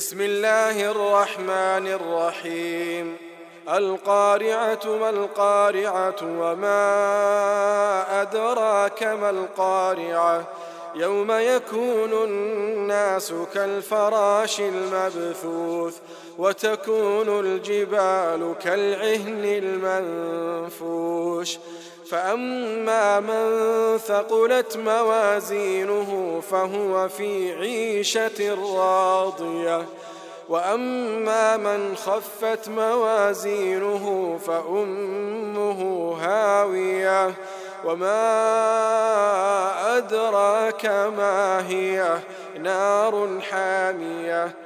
بسم الله الرحمن الرحيم. القارعة ما القارعة وما أدراك ما القارعة يوم يكون الناس كالفراش المبثوث وتكون الجبال كالعهن المنفوش فأما من ثقلت موازينه فهو في عيشة راضية وأما من خفت موازينه فأمه هاوية وما أدراك ما هي نار حامية